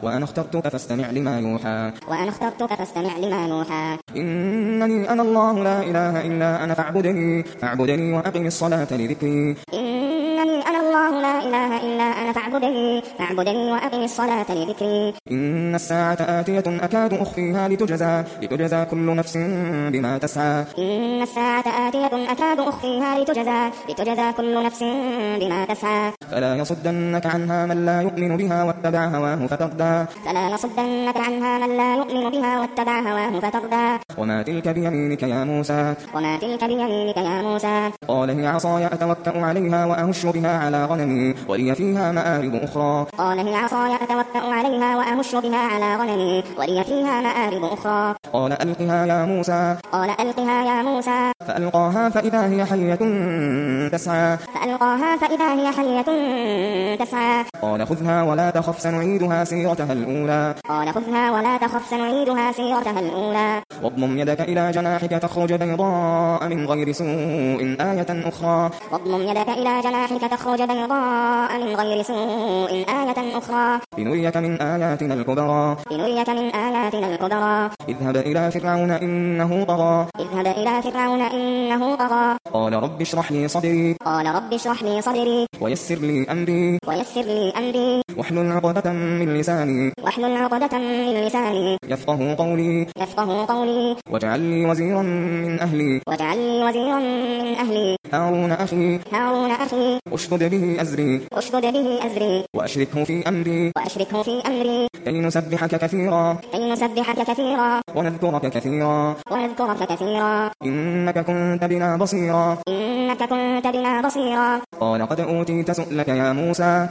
وأنا اخترتك فاستمع لما يوحى إنني أنا الله لا إله إلا أنا فاعبدني وأقم الصلاة لذكري إنني أنا الله لا إله إلا أنا فاعبدني وأقم الصلاة لذكري إن الساعة آتية أكاد أخفيها لتجزى كل نفس بما تسعى إن الساعة آتية أكاد أخفيها لتجزى كل نفس بما تسعى فلا يصدنك عنها من لا يؤمن بها واتبع هواه فتردى وما تلك بيمينك يا موسى قال هي عصاي أتوكأ عليها وأهش بها على غنمي ولي فيها مآرب أخرى قال ألقها يا موسى فألقاها فإذا هي حية تسعى قال خذها ولا تخف سنعيدها سيرتها الأولى واضمم يدك إلى جناحك تخرج بيضاء من غير سوء آية أخرى لنريك من آياتنا الكبرى اذهب إلى فرعون إنه طغى قال رب اشرح لي صدري ويسر لي أمري واحلل عقدة من لساني يفقه قولي واجعل لي وزيرا من أهلي هارون أخي اشدد به أزري وأشركه في أمري كي نسبحك كثيرا ونذكرك كثيرا إنك كنت بنا بصيرا قال قد أوتيت سؤلك يا موسى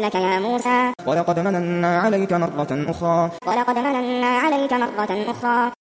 ولقد مننا عليك مرة أخرى